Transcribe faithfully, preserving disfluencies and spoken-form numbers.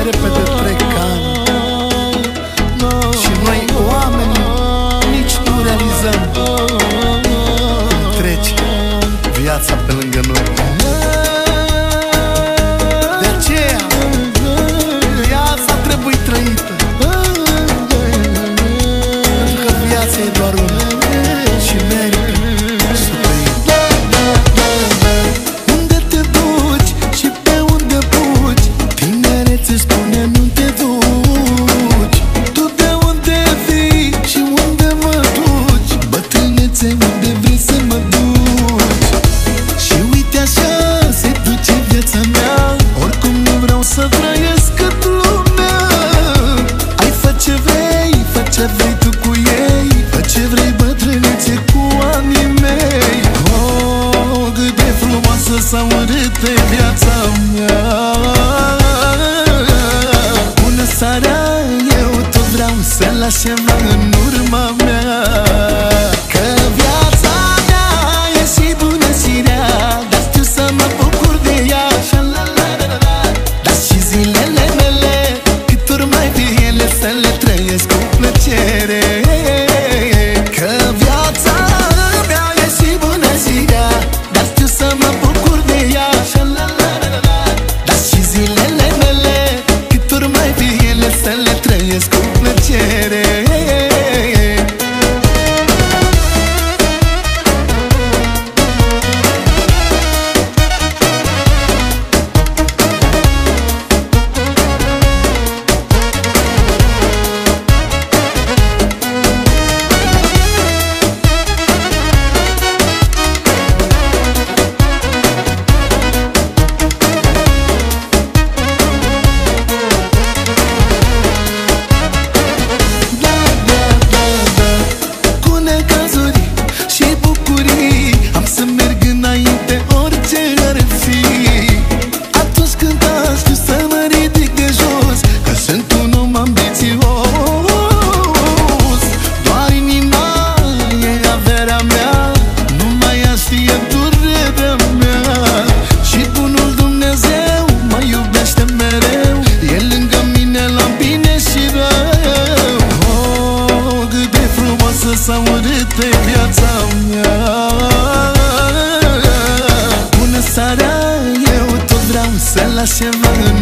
repede trec ani și noi, oamenii, nici nu realizăm cum trece viața pe lângă noi. De aceea, viața trebuie trăită, pentru că viața e doar una și merită să trăim. Unde te duci și pe unde fugi? Tinerețe spune nu te duci. Tu de unde vii și unde mă duci? Bătrânețe, unde vrei să mă duci? Și uite așa se duce viața mea, oricum nu vreau să trăiesc cât lumea. Ai fă ce vrei, fă ce vrei tu cu ei, fă ce vrei bătrânețe cu anii mei. Oh, cât de frumoasă sau urâtă e viața mea. Bună seara, eu tot vreau să las ceva în urma mea. Că viața mea e și bună și rea, dar știu să mă bucur de ea. Dar și zilele mele, cât ori mai fi ele, să le trăiesc cu plăcere. Că viața mea e și bună și rea, dar știu să mă bucur de ea. Dar și zilele mele, cât ori mai fi ele, să le trăiesc cu plăcere. Sau urâtă e viața mea. Bună seara, eu tot vreau să las ceva în